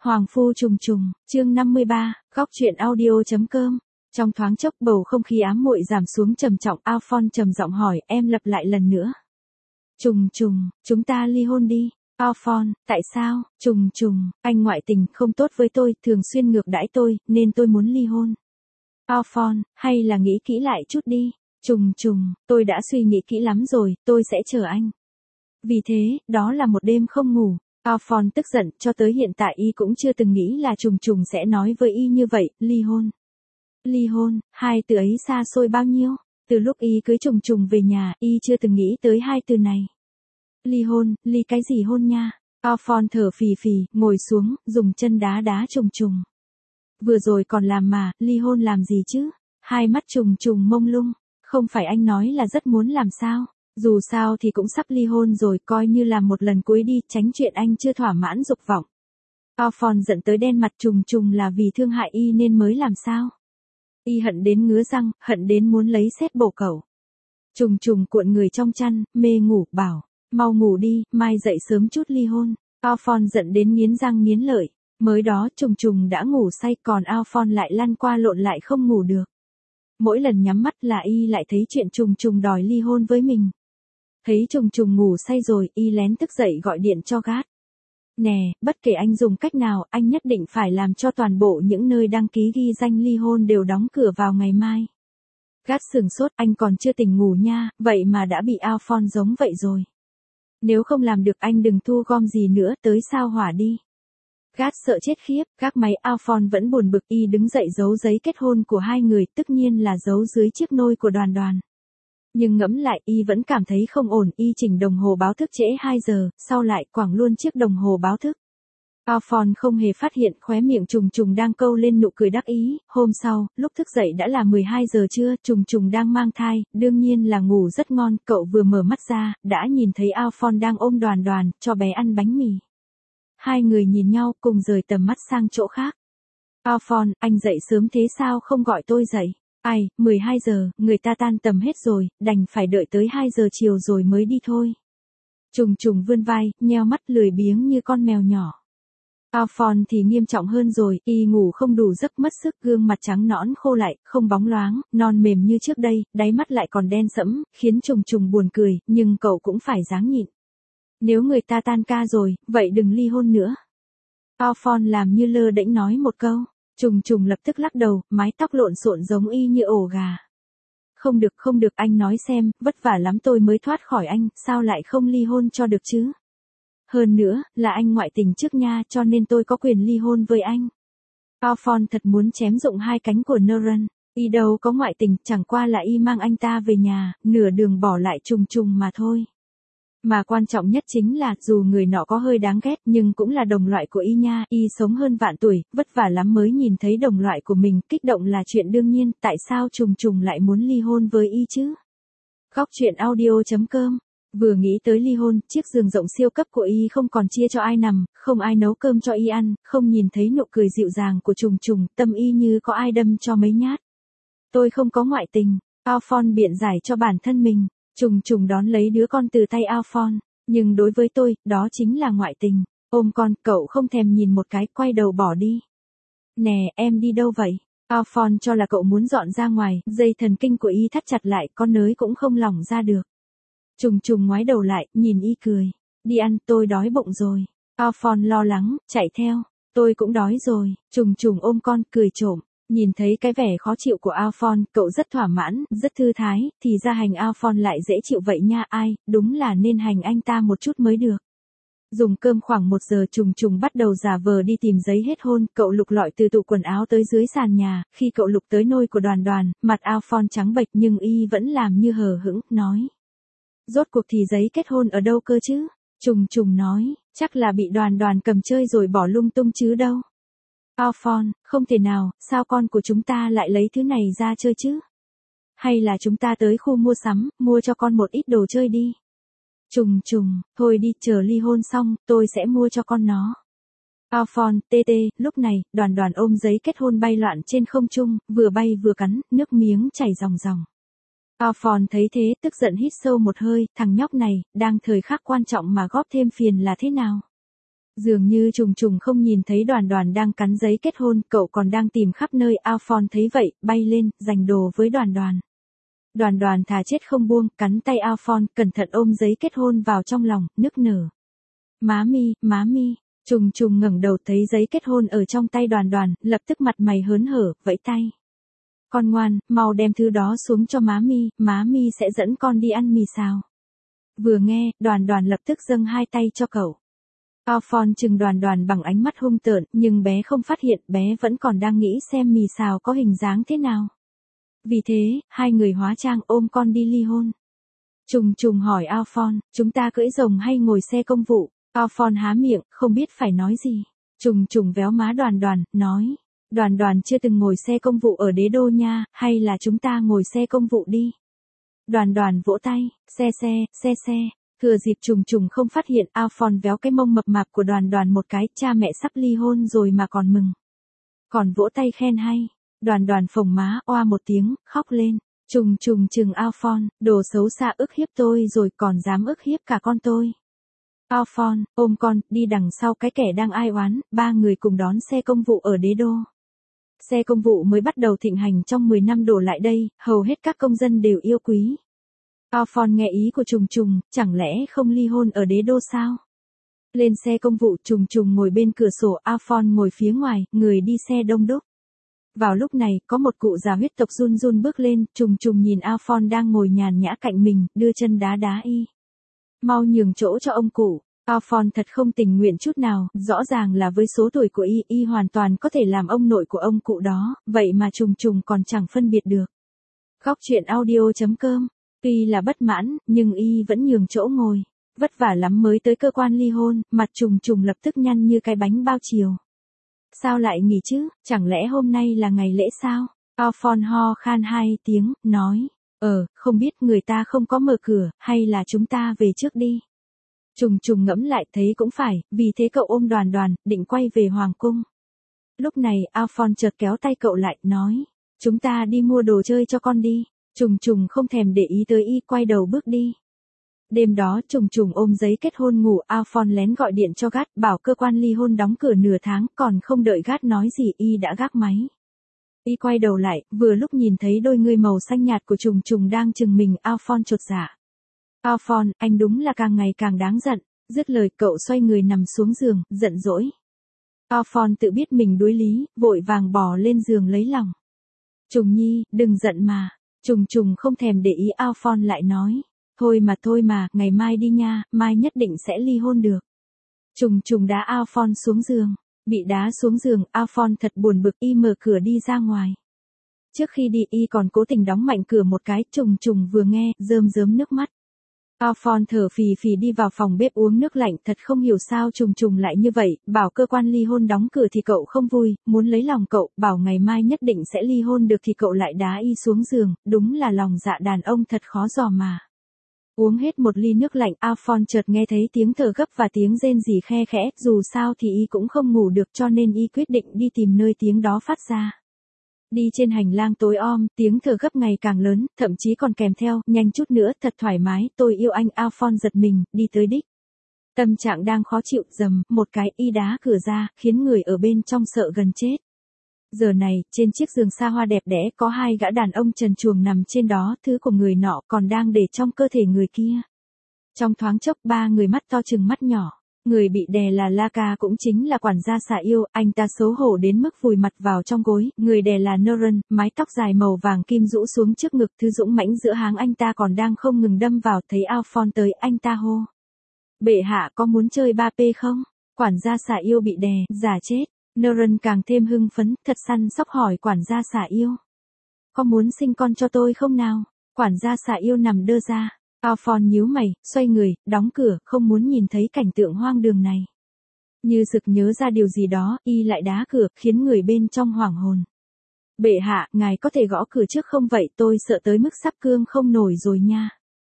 Hoàng phu trùng trùng, chương 53, góc truyện audio.com. Trong thoáng chốc bầu không khí ám muội giảm xuống trầm trọng, Alphonse trầm giọng hỏi, em lặp lại lần nữa. Trùng trùng, chúng ta ly hôn đi. Alphonse, tại sao? Trùng trùng, anh ngoại tình không tốt với tôi, thường xuyên ngược đãi tôi, nên tôi muốn ly hôn. Alphonse, hay là nghĩ kỹ lại chút đi. Trùng trùng, tôi đã suy nghĩ kỹ lắm rồi, tôi sẽ chờ anh. Vì thế, đó là một đêm không ngủ. Alphonse tức giận, cho tới hiện tại y cũng chưa từng nghĩ là trùng trùng sẽ nói với y như vậy, ly hôn. Ly hôn, hai từ ấy xa xôi bao nhiêu? Từ lúc y cưới trùng trùng về nhà, y chưa từng nghĩ tới hai từ này. Ly hôn, ly cái gì hôn nha? Alphonse thở phì phì, ngồi xuống, dùng chân đá đá trùng trùng. Vừa rồi còn làm mà, ly hôn làm gì chứ? Hai mắt trùng trùng mông lung, không phải anh nói là rất muốn làm sao? Dù sao thì cũng sắp ly hôn rồi, coi như làm một lần cuối đi, tránh chuyện anh chưa thỏa mãn dục vọng. Alphonse giận tới đen mặt, trùng trùng là vì thương hại y nên mới làm sao? Y hận đến ngứa răng, hận đến muốn lấy sét bổ cẩu. Trùng trùng cuộn người trong chăn, mê ngủ, bảo, mau ngủ đi, mai dậy sớm chút ly hôn. Alphonse giận đến nghiến răng nghiến lợi, mới đó trùng trùng đã ngủ say, còn Alphonse lại lăn qua lộn lại không ngủ được. Mỗi lần nhắm mắt là y lại thấy chuyện trùng trùng đòi ly hôn với mình. Thấy trùng trùng ngủ say rồi, y lén thức dậy gọi điện cho Gad. Nè, bất kể anh dùng cách nào, anh nhất định phải làm cho toàn bộ những nơi đăng ký ghi danh ly hôn đều đóng cửa vào ngày mai. Gad sửng sốt, anh còn chưa tỉnh ngủ nha, vậy mà đã bị Alphonse giống vậy rồi. Nếu không làm được anh đừng thu gom gì nữa, tới sao hỏa đi. Gad sợ chết khiếp, gác máy. Alphonse vẫn buồn bực, y đứng dậy giấu giấy kết hôn của hai người, tất nhiên là giấu dưới chiếc nôi của Đoàn Đoàn. Nhưng ngẫm lại, y vẫn cảm thấy không ổn, y chỉnh đồng hồ báo thức trễ 2 giờ, sau lại quẳng luôn chiếc đồng hồ báo thức. Alphonse không hề phát hiện khóe miệng trùng trùng đang câu lên nụ cười đắc ý. Hôm sau, lúc thức dậy đã là 12 giờ trưa, trùng trùng đang mang thai, đương nhiên là ngủ rất ngon, cậu vừa mở mắt ra, đã nhìn thấy Alphonse đang ôm Đoàn Đoàn, cho bé ăn bánh mì. Hai người nhìn nhau, cùng rời tầm mắt sang chỗ khác. Alphonse, anh dậy sớm thế sao không gọi tôi dậy? Ai, 12 giờ, người ta tan tầm hết rồi, đành phải đợi tới 2 giờ chiều rồi mới đi thôi. Trùng trùng vươn vai, nheo mắt lười biếng như con mèo nhỏ. Alphonse thì nghiêm trọng hơn rồi, y ngủ không đủ giấc, mất sức, gương mặt trắng nõn khô lại, không bóng loáng, non mềm như trước đây, đáy mắt lại còn đen sẫm, khiến trùng trùng buồn cười, nhưng cậu cũng phải ráng nhịn. Nếu người ta tan ca rồi, vậy đừng ly hôn nữa. Alphonse làm như lơ đễnh nói một câu. Trùng trùng lập tức lắc đầu, mái tóc lộn xộn giống y như ổ gà. Không được, anh nói xem, vất vả lắm tôi mới thoát khỏi anh, sao lại không ly hôn cho được chứ? Hơn nữa, là anh ngoại tình trước nha, cho nên tôi có quyền ly hôn với anh. Alphonse thật muốn chém rụng hai cánh của Noran, y đâu có ngoại tình, chẳng qua là y mang anh ta về nhà, nửa đường bỏ lại trùng trùng mà thôi. Mà quan trọng nhất chính là, dù người nọ có hơi đáng ghét nhưng cũng là đồng loại của y nha, y sống hơn vạn tuổi, vất vả lắm mới nhìn thấy đồng loại của mình, kích động là chuyện đương nhiên, tại sao trùng trùng lại muốn ly hôn với y chứ? Góc truyện audio.com. Vừa nghĩ tới ly hôn, chiếc giường rộng siêu cấp của y không còn chia cho ai nằm, không ai nấu cơm cho y ăn, không nhìn thấy nụ cười dịu dàng của trùng trùng, tâm y như có ai đâm cho mấy nhát. Tôi không có ngoại tình, Alphonse biện giải cho bản thân mình. Trùng trùng đón lấy đứa con từ tay Alphonse, nhưng đối với tôi, đó chính là ngoại tình. Ôm con, cậu không thèm nhìn một cái, quay đầu bỏ đi. Nè, em đi đâu vậy? Alphonse cho là cậu muốn dọn ra ngoài, dây thần kinh của y thắt chặt lại, con nới cũng không lỏng ra được. Trùng trùng ngoái đầu lại, nhìn y cười. Đi ăn, tôi đói bụng rồi. Alphonse lo lắng, chạy theo. Tôi cũng đói rồi. Trùng trùng ôm con, cười trộm. Nhìn thấy cái vẻ khó chịu của Alphonse, cậu rất thỏa mãn, rất thư thái, thì ra hành Alphonse lại dễ chịu vậy nha, ai, đúng là nên hành anh ta một chút mới được. Dùng cơm khoảng 1 giờ, trùng trùng bắt đầu giả vờ đi tìm giấy hết hôn, cậu lục lọi từ tủ quần áo tới dưới sàn nhà, khi cậu lục tới nôi của Đoàn Đoàn, mặt Alphonse trắng bệch nhưng y vẫn làm như hờ hững, nói. Rốt cuộc thì giấy kết hôn ở đâu cơ chứ? Trùng trùng nói, chắc là bị Đoàn Đoàn cầm chơi rồi bỏ lung tung chứ đâu. Alphonse, không thể nào, sao con của chúng ta lại lấy thứ này ra chơi chứ? Hay là chúng ta tới khu mua sắm, mua cho con một ít đồ chơi đi. Trùng trùng, thôi đi, chờ ly hôn xong, tôi sẽ mua cho con nó. Alphonse, lúc này, Đoàn Đoàn ôm giấy kết hôn bay loạn trên không trung, vừa bay vừa cắn, nước miếng chảy ròng ròng. Alphonse thấy thế, tức giận hít sâu một hơi, thằng nhóc này, đang thời khắc quan trọng mà góp thêm phiền là thế nào? Dường như trùng trùng không nhìn thấy Đoàn Đoàn đang cắn giấy kết hôn, cậu còn đang tìm khắp nơi. Alphonse thấy vậy, bay lên, giành đồ với Đoàn Đoàn. Đoàn Đoàn thà chết không buông, cắn tay Alphonse, cẩn thận ôm giấy kết hôn vào trong lòng, nức nở. Má mi, trùng trùng ngẩng đầu thấy giấy kết hôn ở trong tay Đoàn Đoàn, lập tức mặt mày hớn hở, vẫy tay. Con ngoan, mau đem thứ đó xuống cho má mi sẽ dẫn con đi ăn mì xào. Vừa nghe, Đoàn Đoàn lập tức dâng hai tay cho cậu. Alphonse chừng Đoàn Đoàn bằng ánh mắt hung tợn, nhưng bé không phát hiện, bé vẫn còn đang nghĩ xem mì xào có hình dáng thế nào. Vì thế, hai người hóa trang ôm con đi ly hôn. Trùng trùng hỏi Alphonse, chúng ta cưỡi rồng hay ngồi xe công vụ? Alphonse há miệng, không biết phải nói gì. Trùng trùng véo má Đoàn Đoàn, nói. Đoàn Đoàn chưa từng ngồi xe công vụ ở Đế Đô nha, hay là chúng ta ngồi xe công vụ đi. Đoàn Đoàn vỗ tay, xe. Thừa dịp trùng trùng không phát hiện, Alphonse véo cái mông mập mạp của Đoàn Đoàn một cái, cha mẹ sắp ly hôn rồi mà còn mừng. Còn vỗ tay khen hay. Đoàn Đoàn phồng má, oa một tiếng, khóc lên. Trùng trùng chừng Alphonse, đồ xấu xa ức hiếp tôi rồi còn dám ức hiếp cả con tôi. Alphonse, ôm con, đi đằng sau cái kẻ đang ai oán, ba người cùng đón xe công vụ ở Đế Đô. Xe công vụ mới bắt đầu thịnh hành trong 10 năm đổ lại đây, hầu hết các công dân đều yêu quý. Alphonse nghe ý của trùng trùng, chẳng lẽ không ly hôn ở Đế Đô sao? Lên xe công vụ, trùng trùng ngồi bên cửa sổ, Alphonse ngồi phía ngoài, người đi xe đông đúc. Vào lúc này, có một cụ già huyết tộc run run bước lên, trùng trùng nhìn Alphonse đang ngồi nhàn nhã cạnh mình, đưa chân đá y. Mau nhường chỗ cho ông cụ. Alphonse thật không tình nguyện chút nào, rõ ràng là với số tuổi của y hoàn toàn có thể làm ông nội của ông cụ đó, vậy mà trùng trùng còn chẳng phân biệt được. Góc truyện audio.com. Tuy là bất mãn, nhưng y vẫn nhường chỗ ngồi. Vất vả lắm mới tới cơ quan ly hôn, mặt trùng trùng lập tức nhăn như cái bánh bao chiều. Sao lại nghỉ chứ, chẳng lẽ hôm nay là ngày lễ sao? Alphonse ho khan hai tiếng, nói. Không biết người ta không có mở cửa, hay là chúng ta về trước đi. Trùng trùng ngẫm lại thấy cũng phải, vì thế cậu ôm Đoàn Đoàn, định quay về Hoàng cung. Lúc này, Alphonse chợt kéo tay cậu lại, nói. Chúng ta đi mua đồ chơi cho con đi. Trùng trùng không thèm để ý tới y, quay đầu bước đi. Đêm đó trùng trùng ôm giấy kết hôn ngủ, Alphonse lén gọi điện cho Gát, bảo cơ quan ly hôn đóng cửa nửa tháng, còn không đợi Gát nói gì y đã gác máy. Y quay đầu lại, vừa lúc nhìn thấy đôi ngươi màu xanh nhạt của trùng trùng đang chừng mình, Alphonse chột dạ. Alphonse, anh đúng là càng ngày càng đáng giận. Dứt lời cậu xoay người nằm xuống giường, giận dỗi. Alphonse tự biết mình đuối lý, vội vàng bò lên giường lấy lòng. Trùng nhi, đừng giận mà. Trùng trùng không thèm để ý, Alphonse lại nói. Thôi mà, ngày mai đi nha, mai nhất định sẽ ly hôn được. Trùng trùng đá Alphonse xuống giường. Bị đá xuống giường, Alphonse thật buồn bực, y mở cửa đi ra ngoài. Trước khi đi y còn cố tình đóng mạnh cửa một cái, trùng trùng vừa nghe, rơm rớm nước mắt. Alphonse thở phì phì đi vào phòng bếp uống nước lạnh, thật không hiểu sao trùng trùng lại như vậy, bảo cơ quan ly hôn đóng cửa thì cậu không vui, muốn lấy lòng cậu, bảo ngày mai nhất định sẽ ly hôn được thì cậu lại đá y xuống giường, đúng là lòng dạ đàn ông thật khó dò mà. Uống hết một ly nước lạnh, Alphonse chợt nghe thấy tiếng thở gấp và tiếng rên rỉ khe khẽ, dù sao thì y cũng không ngủ được cho nên y quyết định đi tìm nơi tiếng đó phát ra. Đi trên hành lang tối om, tiếng thở gấp ngày càng lớn, thậm chí còn kèm theo, nhanh chút nữa, thật thoải mái, tôi yêu anh. Alphonse giật mình, đi tới đích. Tâm trạng đang khó chịu, dầm, một cái y đá cửa ra, khiến người ở bên trong sợ gần chết. Giờ này, trên chiếc giường xa hoa đẹp đẽ, có hai gã đàn ông trần truồng nằm trên đó, thứ của người nọ còn đang để trong cơ thể người kia. Trong thoáng chốc, ba người mắt to chừng mắt nhỏ. Người bị đè là Laka, cũng chính là quản gia xà yêu, anh ta xấu hổ đến mức vùi mặt vào trong gối, người đè là Noren, mái tóc dài màu vàng kim rũ xuống trước ngực, thứ dũng mãnh giữa háng anh ta còn đang không ngừng đâm vào, thấy Alphonse tới, anh ta hô. Bệ hạ có muốn chơi 3P không? Quản gia xà yêu bị đè, giả chết. Noren càng thêm hưng phấn, thật săn sóc hỏi quản gia xà yêu. Có muốn sinh con cho tôi không nào? Quản gia xà yêu nằm đơ ra. Alphonse nhíu mày, xoay người, đóng cửa, không muốn nhìn thấy cảnh tượng hoang đường này. Như sực nhớ ra điều gì đó, y lại đá cửa, khiến người bên trong hoảng hồn. Bệ hạ, ngài có thể gõ cửa trước không vậy, tôi sợ tới mức sắp cương không nổi rồi nha.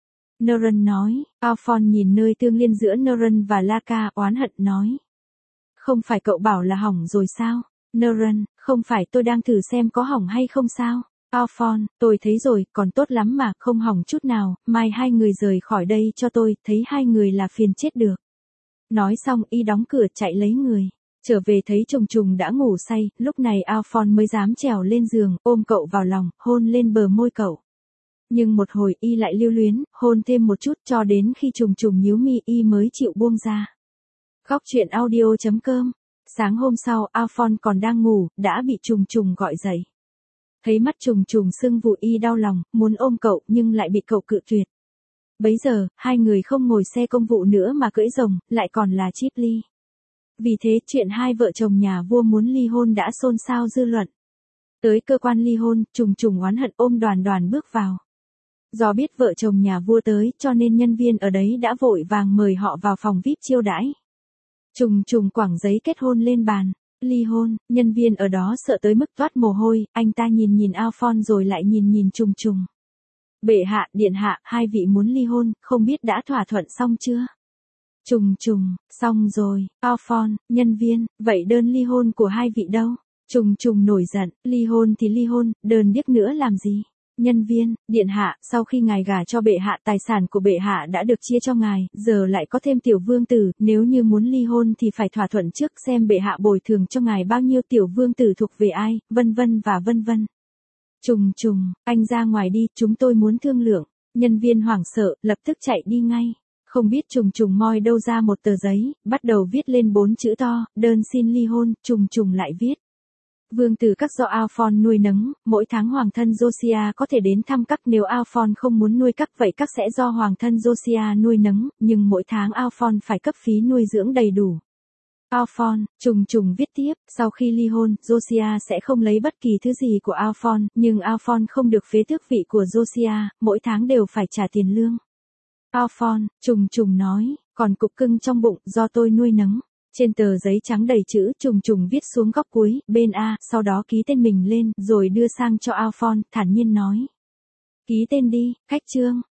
Noren nói. Alphonse nhìn nơi tương liên giữa Noren và Laka, oán hận nói. Không phải cậu bảo là hỏng rồi sao? Noren, không phải tôi đang thử xem có hỏng hay không sao? Alphonse, tôi thấy rồi, còn tốt lắm mà, không hỏng chút nào, mai hai người rời khỏi đây cho tôi, thấy hai người là phiền chết được. Nói xong y đóng cửa chạy lấy người. Trở về thấy Trùng Trùng đã ngủ say, lúc này Alphonse mới dám trèo lên giường, ôm cậu vào lòng, hôn lên bờ môi cậu. Nhưng một hồi y lại lưu luyến, hôn thêm một chút cho đến khi Trùng Trùng nhíu mi y mới chịu buông ra. Góc chuyện audio.com. Sáng hôm sau Alphonse còn đang ngủ, đã bị Trùng Trùng gọi dậy. Thấy mắt Trùng Trùng sưng vụ y đau lòng, muốn ôm cậu nhưng lại bị cậu cự tuyệt. Bấy giờ, hai người không ngồi xe công vụ nữa mà cưỡi rồng, lại còn là Chip Ly. Vì thế chuyện hai vợ chồng nhà vua muốn ly hôn đã xôn xao dư luận. Tới cơ quan ly hôn, Trùng Trùng oán hận ôm Đoàn Đoàn bước vào. Do biết vợ chồng nhà vua tới cho nên nhân viên ở đấy đã vội vàng mời họ vào phòng VIP chiêu đãi. Trùng Trùng quẳng giấy kết hôn lên bàn. Ly hôn, nhân viên ở đó sợ tới mức toát mồ hôi, anh ta nhìn Alphonse rồi lại nhìn Trùng Trùng. Bệ hạ, điện hạ, hai vị muốn ly hôn, không biết đã thỏa thuận xong chưa? Trùng Trùng, xong rồi. Alphonse, nhân viên, vậy đơn ly hôn của hai vị đâu? Trùng Trùng nổi giận, ly hôn thì ly hôn, đơn điếc nữa làm gì? Nhân viên, điện hạ, sau khi ngài gả cho bệ hạ tài sản của bệ hạ đã được chia cho ngài, giờ lại có thêm tiểu vương tử, nếu như muốn ly hôn thì phải thỏa thuận trước xem bệ hạ bồi thường cho ngài bao nhiêu, tiểu vương tử thuộc về ai, vân vân và vân vân. Trùng Trùng, anh ra ngoài đi, chúng tôi muốn thương lượng. Nhân viên hoảng sợ, lập tức chạy đi ngay. Không biết Trùng Trùng moi đâu ra một tờ giấy, bắt đầu viết lên 4 chữ to, đơn xin ly hôn, Trùng Trùng lại viết. Vương tử các do Alphonse nuôi nấng, mỗi tháng hoàng thân Josiah có thể đến thăm các, nếu Alphonse không muốn nuôi các vậy các sẽ do hoàng thân Josiah nuôi nấng, nhưng mỗi tháng Alphonse phải cấp phí nuôi dưỡng đầy đủ. Alphonse, Trùng Trùng viết tiếp, sau khi ly hôn, Josiah sẽ không lấy bất kỳ thứ gì của Alphonse, nhưng Alphonse không được phế tước vị của Josiah, mỗi tháng đều phải trả tiền lương. Alphonse, Trùng Trùng nói, còn cục cưng trong bụng, do tôi nuôi nấng. Trên tờ giấy trắng đầy chữ, Trùng Trùng viết xuống góc cuối, bên A, sau đó ký tên mình lên, rồi đưa sang cho Alphonse, thản nhiên nói. Ký tên đi, khách trương.